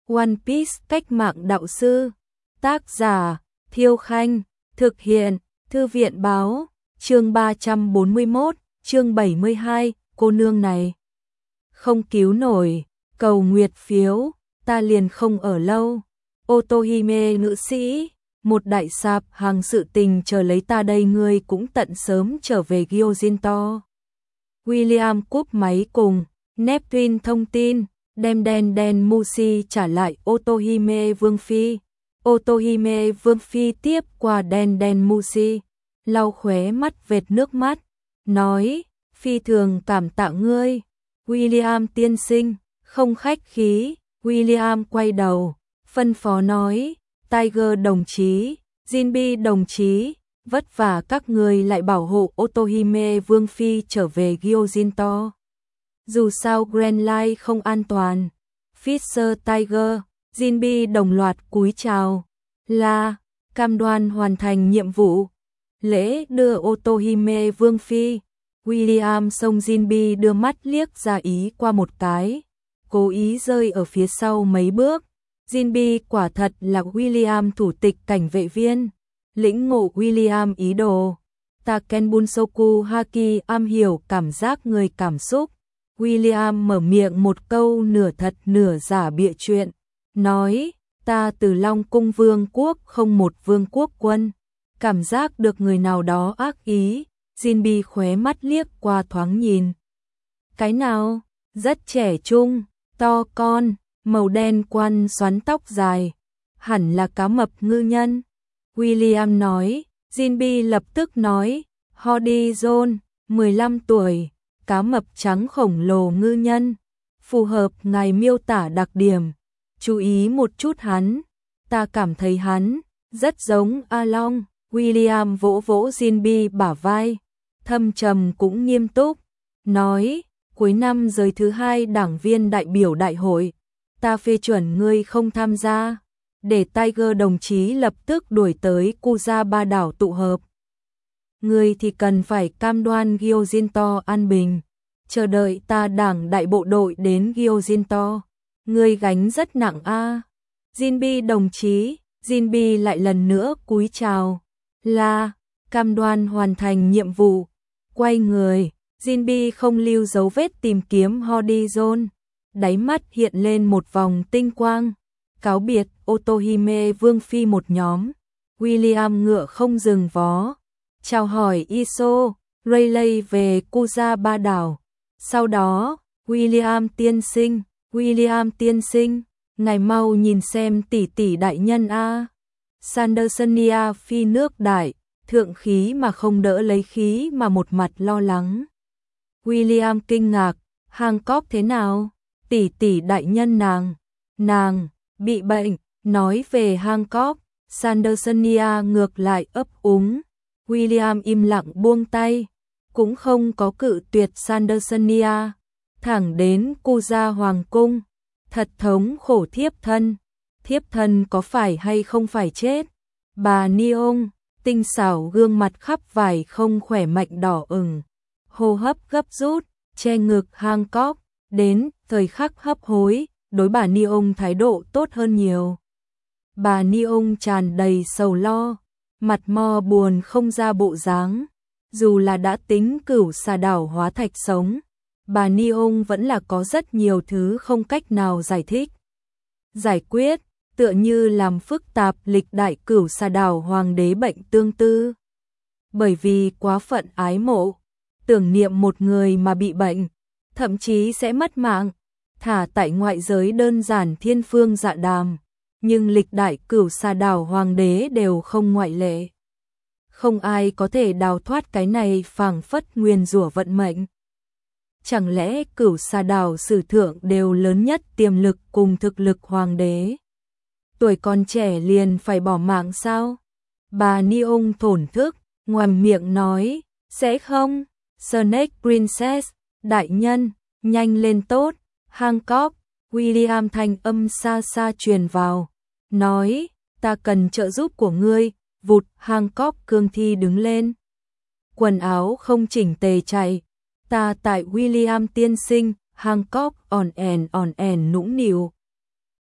One Piece cách mạng đạo sư. Tác giả Thiêu Khanh. Thực hiện Thư viện báo. Chương 341, chương 72, cô nương này không cứu nổi, cầu nguyệt phiếu, ta liền không ở lâu. Otohime nữ sĩ, một đại sạp hàng sự tình chờ lấy ta đây, ngươi cũng tận sớm trở về Gyojinto. William cúp máy cùng Neptune thông tin, đem đen Mushi trả lại Otohime Vương Phi. Otohime Vương Phi tiếp qua đen Mushi, lau khóe mắt vệt nước mắt, nói, phi thường cảm tạ ngươi, William tiên sinh, không khách khí. William quay đầu, phân phó nói, Tiger đồng chí, Jinbe đồng chí, vất vả các người lại bảo hộ Otohime Vương Phi trở về Gyojinto. Dù sao Grand Line không an toàn. Fisher Tiger, Jinbe đồng loạt cúi chào, là cam đoan hoàn thành nhiệm vụ. Lễ đưa Otohime Vương Phi, William xông Jinbe đưa mắt liếc ra ý qua một cái, cố ý rơi ở phía sau mấy bước. Jinbe quả thật là William thủ tịch cảnh vệ viên, lĩnh ngộ William ý đồ. Taken Bunsoku Haki am hiểu cảm giác người cảm xúc. William mở miệng một câu nửa thật nửa giả bịa chuyện, nói, ta từ Long Cung Vương quốc không một vương quốc quân. Cảm giác được người nào đó ác ý, Jinbe khóe mắt liếc qua thoáng nhìn. Cái nào? Rất trẻ trung, to con, màu đen quăn xoắn tóc dài, hẳn là cá mập ngư nhân. William nói, Jinbe lập tức nói, Hody John, 15 tuổi, cá mập trắng khổng lồ ngư nhân, phù hợp ngài miêu tả đặc điểm. Chú ý một chút hắn, ta cảm thấy hắn rất giống A Long. William vỗ vỗ Jinbe bả vai, thâm trầm cũng nghiêm túc, nói, cuối năm giới thứ 2 đảng viên đại biểu đại hội, ta phê chuẩn ngươi không tham gia, để Tiger đồng chí lập tức đuổi tới Kuza Ba đảo tụ hợp. Ngươi thì cần phải cam đoan Gyojinto an bình, chờ đợi ta đảng đại bộ đội đến Gyojinto. Ngươi gánh rất nặng a. Jinbe đồng chí, Jinbe lại lần nữa cúi chào, là cam đoan hoàn thành nhiệm vụ. Quay người, Jinbe không lưu dấu vết tìm kiếm Hody John, đáy mắt hiện lên một vòng tinh quang, cáo biệt Otohime Vương Phi một nhóm. William ngựa không dừng vó, chào hỏi Iso, Rayleigh về Kuza Ba đảo. Sau đó, William tiên sinh, ngài mau nhìn xem tỷ tỷ đại nhân a. Sandersonia phi nước đại, thượng khí mà không đỡ lấy khí mà một mặt lo lắng. William kinh ngạc, Hancock thế nào? Tỷ tỷ đại nhân nàng bị bệnh, nói về Hancock, Sandersonia ngược lại ấp úng. William im lặng buông tay, cũng không có cự tuyệt Sandersonia, thẳng đến Kuza Hoàng cung. Thật thống khổ thiếp thân có phải hay không phải chết? Bà Neon, tinh xảo gương mặt khắp vải không khỏe mạnh đỏ ửng, hô hấp gấp rút, che ngực. Hancock đến thời khắc hấp hối, đối bà Neon thái độ tốt hơn nhiều. Bà Neon tràn đầy sầu lo, mặt mo buồn không ra bộ dáng. Dù là đã tính cửu xà đảo hóa thạch sống, bà Neon vẫn là có rất nhiều thứ không cách nào giải quyết, tựa như làm phức tạp lịch đại cửu xà đảo hoàng đế bệnh tương tư. Bởi vì quá phận ái mộ, tưởng niệm một người mà bị bệnh, thậm chí sẽ mất mạng, thả tại ngoại giới đơn giản thiên phương dạ đàm, nhưng lịch đại cửu xà đảo hoàng đế đều không ngoại lệ. Không ai có thể đào thoát cái này phảng phất nguyền rủa vận mệnh. Chẳng lẽ cửu xà đảo sử thượng đều lớn nhất tiềm lực cùng thực lực hoàng đế? Tuổi còn trẻ liền phải bỏ mạng sao? Bà Neon thổn thức, ngoằm miệng nói, sẽ không, Snake Princess, đại nhân, nhanh lên tốt. Hancock, William thanh âm xa xa truyền vào, nói, ta cần trợ giúp của ngươi. Vụt, Hancock cương thi đứng lên, quần áo không chỉnh tề chạy, ta tại William tiên sinh. Hancock on ẻn nũng nịu,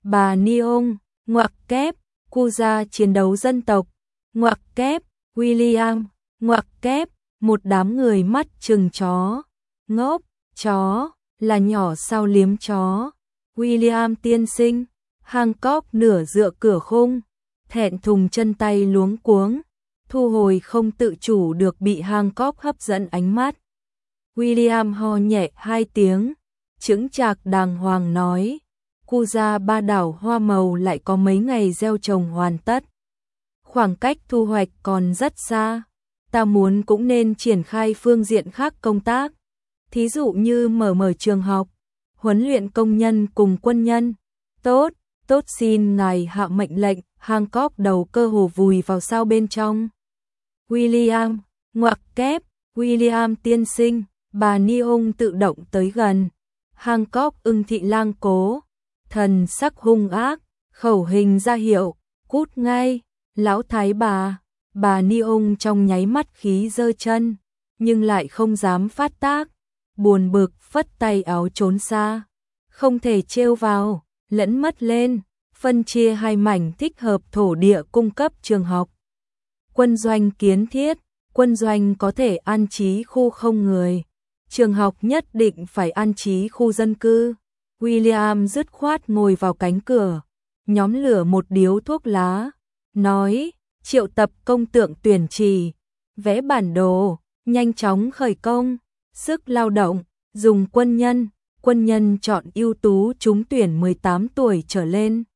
bà Neon, ngoặc kép, cu gia chiến đấu dân tộc, ngoặc kép, William, ngoặc kép, một đám người mắt trừng chó, ngốc, chó, là nhỏ sao liếm chó, William tiên sinh, Hancock nửa dựa cửa khung, thẹn thùng chân tay luống cuống, thu hồi không tự chủ được bị Hancock hấp dẫn ánh mắt. William ho nhẹ 2 tiếng, chững chạc đàng hoàng nói, cu gia ba đảo hoa màu lại có mấy ngày gieo trồng hoàn tất. Khoảng cách thu hoạch còn rất xa, ta muốn cũng nên triển khai phương diện khác công tác, thí dụ như mở trường học, huấn luyện công nhân cùng quân nhân. Tốt, tốt xin ngài hạ mệnh lệnh, Hancock đầu cơ hồ vùi vào sao bên trong. William, ngoặc kép, William tiên sinh, bà Neon tự động tới gần. Hancock ưng thị lang cố, thần sắc hung ác, khẩu hình ra hiệu, cút ngay, lão thái bà Neon trong nháy mắt khí giơ chân, nhưng lại không dám phát tác, buồn bực phất tay áo trốn xa, không thể trêu vào, lẫn mất lên, phân chia 2 mảnh thích hợp thổ địa cung cấp trường học. Quân doanh kiến thiết, quân doanh có thể an trí khu không người, trường học nhất định phải an trí khu dân cư. William dứt khoát ngồi vào cánh cửa, nhóm lửa một điếu thuốc lá, nói, triệu tập công tượng tuyển trì, vẽ bản đồ, nhanh chóng khởi công, sức lao động, dùng quân nhân chọn ưu tú trúng tuyển 18 tuổi trở lên,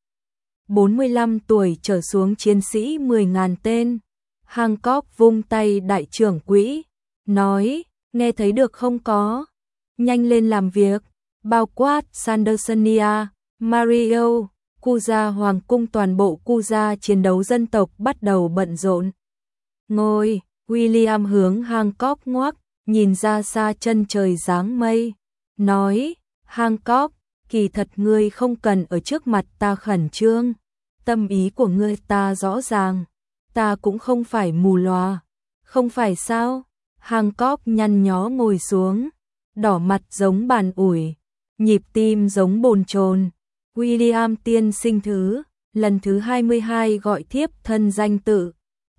45 tuổi trở xuống chiến sĩ 10.000 tên. Hancock vung tay đại trưởng quỹ, nói, nghe thấy được không có, nhanh lên làm việc, bao quát Sandersonia, Mario, cu gia hoàng cung toàn bộ cu gia chiến đấu dân tộc bắt đầu bận rộn. Ngồi, William hướng Hancock ngoắc, nhìn ra xa chân trời dáng mây, nói, Hancock, kỳ thật ngươi không cần ở trước mặt ta khẩn trương, tâm ý của ngươi ta rõ ràng, ta cũng không phải mù lòa, không phải sao? Hancock nhăn nhó ngồi xuống, đỏ mặt giống bàn ủi, nhịp tim giống bồn chồn. William tiên sinh lần thứ 22 gọi thiếp thân danh tự,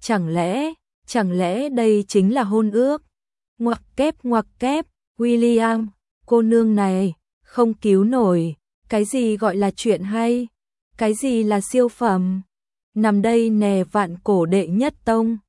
chẳng lẽ đây chính là hôn ước? Ngoặc kép, William, cô nương này, không cứu nổi, cái gì gọi là chuyện hay, cái gì là siêu phẩm, nằm đây nè vạn cổ đệ nhất tông.